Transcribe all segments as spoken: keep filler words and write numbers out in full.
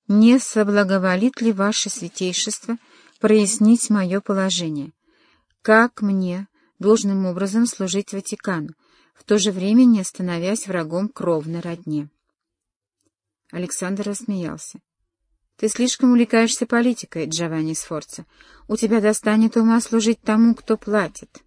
не соблаговолит ли ваше святейшество прояснить мое положение? Как мне должным образом служить Ватикану, в то же время не становясь врагом кровной родне?» Александр рассмеялся. «Ты слишком увлекаешься политикой, Джованни Сфорца. У тебя достанет ума служить тому, кто платит».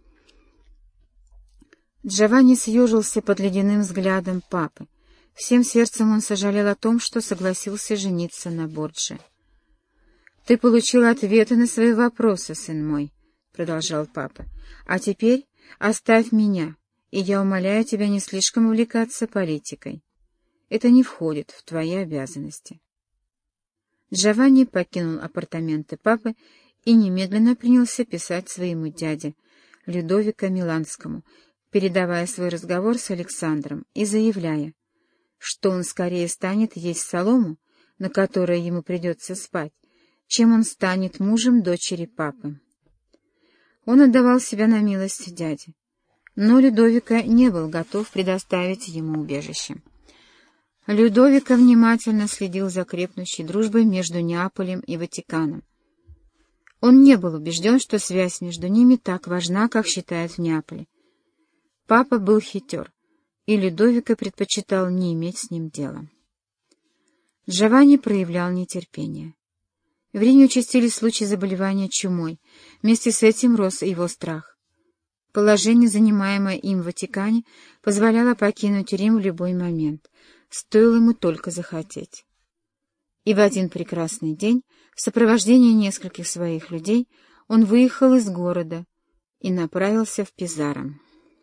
Джованни съежился под ледяным взглядом папы. Всем сердцем он сожалел о том, что согласился жениться на Борджи. «Ты получил ответы на свои вопросы, сын мой», — продолжал папа. «А теперь оставь меня, и я умоляю тебя не слишком увлекаться политикой. Это не входит в твои обязанности». Джованни покинул апартаменты папы и немедленно принялся писать своему дяде, Людовико Миланскому, передавая свой разговор с Александром и заявляя, что он скорее станет есть солому, на которой ему придется спать, чем он станет мужем дочери папы. Он отдавал себя на милость дяде, но Людовико не был готов предоставить ему убежище. Людовико внимательно следил за крепнущей дружбой между Неаполем и Ватиканом. Он не был убежден, что связь между ними так важна, как считают в Неаполе. Папа был хитер, и Людовико предпочитал не иметь с ним дела. Джованни проявлял нетерпение. В Риме участились случаи заболевания чумой. Вместе с этим рос его страх. Положение, занимаемое им в Ватикане, позволяло покинуть Рим в любой момент, стоило ему только захотеть. И в один прекрасный день, в сопровождении нескольких своих людей, он выехал из города и направился в Пизаро.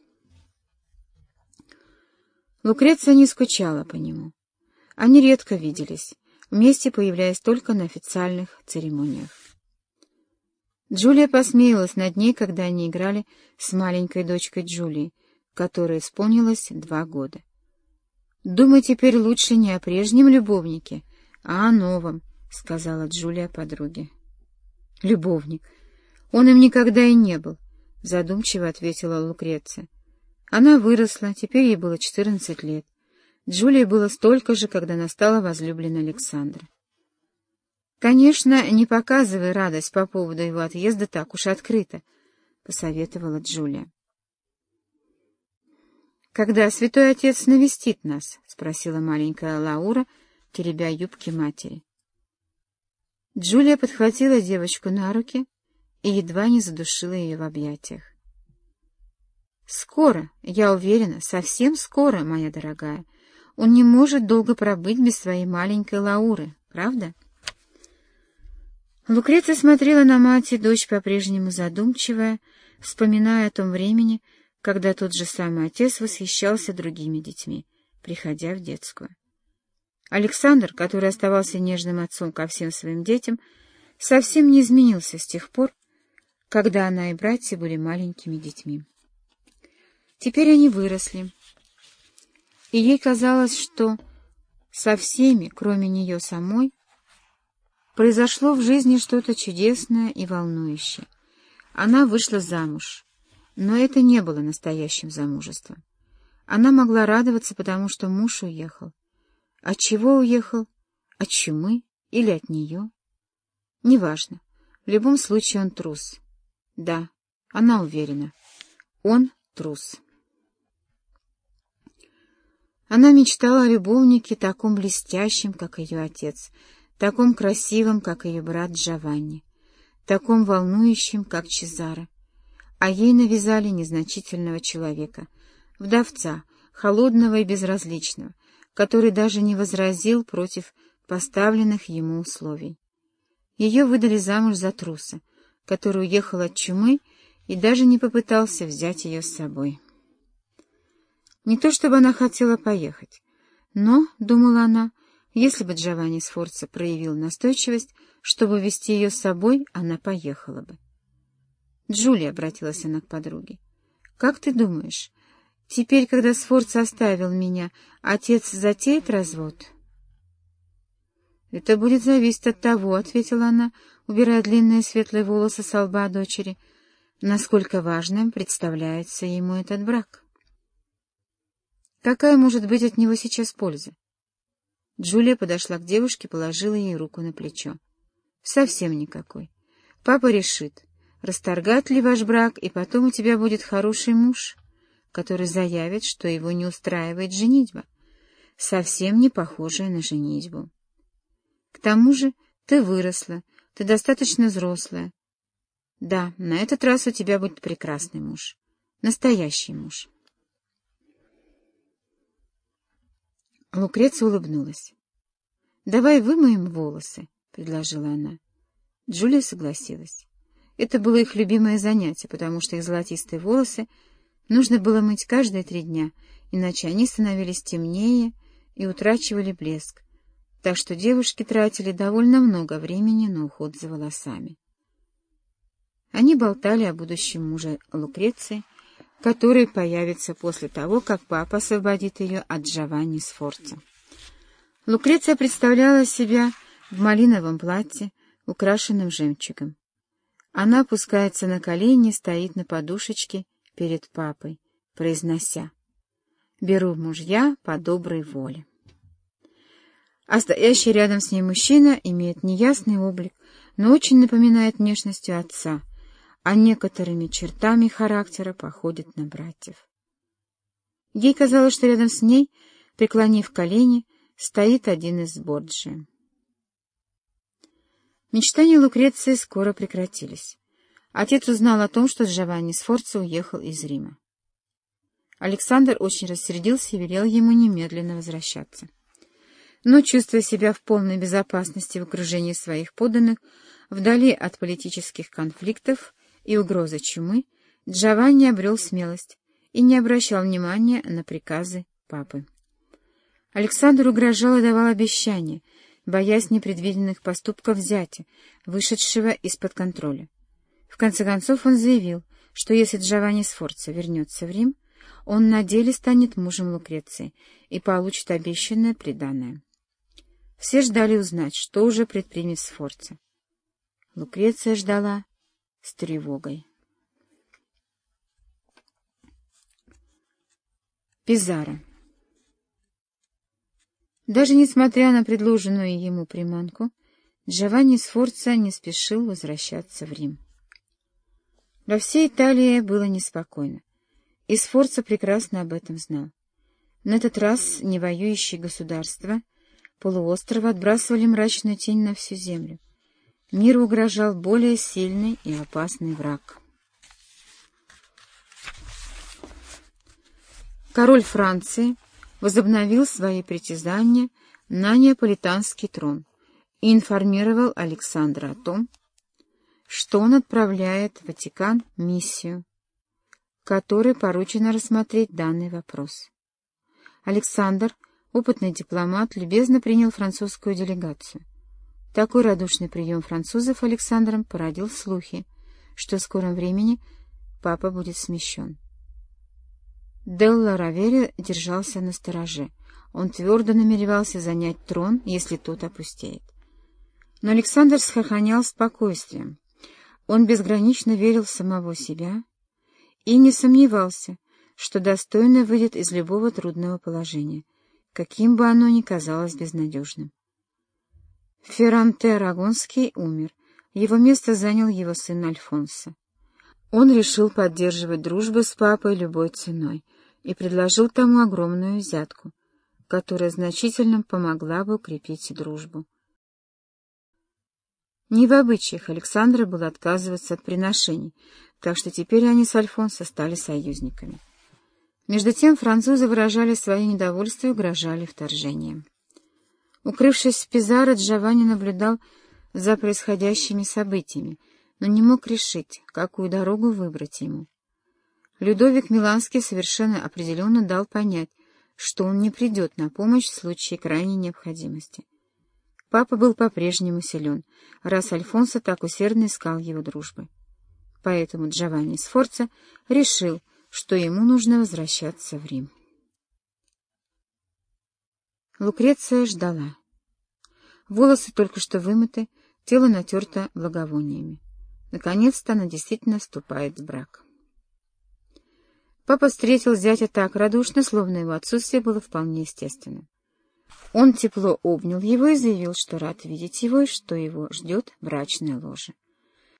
Лукреция не скучала по нему. Они редко виделись, вместе появляясь только на официальных церемониях. Джулия посмеялась над ней, когда они играли с маленькой дочкой Джулии, которой исполнилось два года. «Думай теперь лучше не о прежнем любовнике, а о новом», — сказала Джулия подруге. «Любовник? Он им никогда и не был», — задумчиво ответила Лукреция. Она выросла, теперь ей было четырнадцать лет. Джулии было столько же, когда она стала возлюбленной Александра. «Конечно, не показывай радость по поводу его отъезда так уж открыто», — посоветовала Джулия. «Когда святой отец навестит нас?» — спросила маленькая Лаура, теребя юбки матери. Джулия подхватила девочку на руки и едва не задушила ее в объятиях. «Скоро, я уверена, совсем скоро, моя дорогая. Он не может долго пробыть без своей маленькой Лауры, правда?» Лукреция смотрела на мать и дочь по-прежнему задумчивая, вспоминая о том времени, когда тот же самый отец восхищался другими детьми, приходя в детскую. Александр, который оставался нежным отцом ко всем своим детям, совсем не изменился с тех пор, когда она и братья были маленькими детьми. Теперь они выросли, и ей казалось, что со всеми, кроме нее самой, произошло в жизни что-то чудесное и волнующее. Она вышла замуж, но это не было настоящим замужеством. Она могла радоваться, потому что муж уехал. От чего уехал? От чумы или от нее? Неважно. В любом случае он трус. Да, она уверена. Он трус. Она мечтала о любовнике, таком блестящем, как ее отец, таком красивом, как ее брат Джованни, таком волнующем, как Чезаро. А ей навязали незначительного человека, вдовца, холодного и безразличного, который даже не возразил против поставленных ему условий. Ее выдали замуж за труса, который уехал от чумы и даже не попытался взять ее с собой. Не то чтобы она хотела поехать, но, думала она, если бы Джованни Сфорца проявил настойчивость, чтобы везти ее с собой, она поехала бы. «Джулия», — обратилась она к подруге, — «как ты думаешь, теперь, когда Сфорца оставил меня, отец затеет развод?» «Это будет зависеть от того», — ответила она, убирая длинные светлые волосы со лба дочери, «насколько важным представляется ему этот брак». Какая может быть от него сейчас польза? Джулия подошла к девушке, положила ей руку на плечо. Совсем никакой. Папа решит, расторгать ли ваш брак, и потом у тебя будет хороший муж, который заявит, что его не устраивает женитьба, совсем не похожая на женитьбу. К тому же ты выросла, ты достаточно взрослая. Да, на этот раз у тебя будет прекрасный муж, настоящий муж. Лукреция улыбнулась. «Давай вымоем волосы», — предложила она. Джулия согласилась. Это было их любимое занятие, потому что их золотистые волосы нужно было мыть каждые три дня, иначе они становились темнее и утрачивали блеск, так что девушки тратили довольно много времени на уход за волосами. Они болтали о будущем муже Лукреции, который появится после того, как папа освободит ее от Джованни Сфорца. Лукреция представляла себя в малиновом платье, украшенном жемчугом. Она опускается на колени, стоит на подушечке перед папой, произнося: «Беру мужья по доброй воле». А стоящий рядом с ней мужчина имеет неясный облик, но очень напоминает внешностью отца, а некоторыми чертами характера походит на братьев. Ей казалось, что рядом с ней, преклонив колени, стоит один из Борджиа. Мечтания Лукреции скоро прекратились. Отец узнал о том, что Джованни Сфорца уехал из Рима. Александр очень рассердился и велел ему немедленно возвращаться. Но, чувствуя себя в полной безопасности в окружении своих подданных, вдали от политических конфликтов и угрозы чумы, Джованни обрел смелость и не обращал внимания на приказы папы. Александр угрожал и давал обещания, боясь непредвиденных поступков зятя, вышедшего из-под контроля. В конце концов он заявил, что если Джованни Сфорца вернется в Рим, он на деле станет мужем Лукреции и получит обещанное приданое. Все ждали узнать, что уже предпримет Сфорца. Лукреция ждала с тревогой. Пизарро. Даже несмотря на предложенную ему приманку, Джованни Сфорца не спешил возвращаться в Рим. Во всей Италии было неспокойно, и Сфорца прекрасно об этом знал. На этот раз невоюющие государства полуострова отбрасывали мрачную тень на всю землю. Миру угрожал более сильный и опасный враг. Король Франции возобновил свои притязания на неаполитанский трон и информировал Александра о том, что он отправляет в Ватикан миссию, которой поручено рассмотреть данный вопрос. Александр, опытный дипломат, любезно принял французскую делегацию. Такой радушный прием французов Александром породил слухи, что в скором времени папа будет смещен. Делла Равери держался настороже. Он твердо намеревался занять трон, если тот опустеет. Но Александр сохранял спокойствие. Он безгранично верил в самого себя и не сомневался, что достойно выйдет из любого трудного положения, каким бы оно ни казалось безнадежным. Ферранте Арагонский умер, его место занял его сын Альфонсо. Он решил поддерживать дружбу с папой любой ценой и предложил тому огромную взятку, которая значительно помогла бы укрепить дружбу. Не в обычаях Александра было отказываться от приношений, так что теперь они с Альфонсо стали союзниками. Между тем французы выражали свое недовольство и угрожали вторжением. Укрывшись в Пизарро, Джованни наблюдал за происходящими событиями, но не мог решить, какую дорогу выбрать ему. Людовик Миланский совершенно определенно дал понять, что он не придет на помощь в случае крайней необходимости. Папа был по-прежнему силен, раз Альфонсо так усердно искал его дружбы. Поэтому Джованни Сфорца решил, что ему нужно возвращаться в Рим. Лукреция ждала. Волосы только что вымыты, тело натерто благовониями. Наконец-то она действительно вступает в брак. Папа встретил зятя так радушно, словно его отсутствие было вполне естественным. Он тепло обнял его и заявил, что рад видеть его и что его ждет брачное ложе.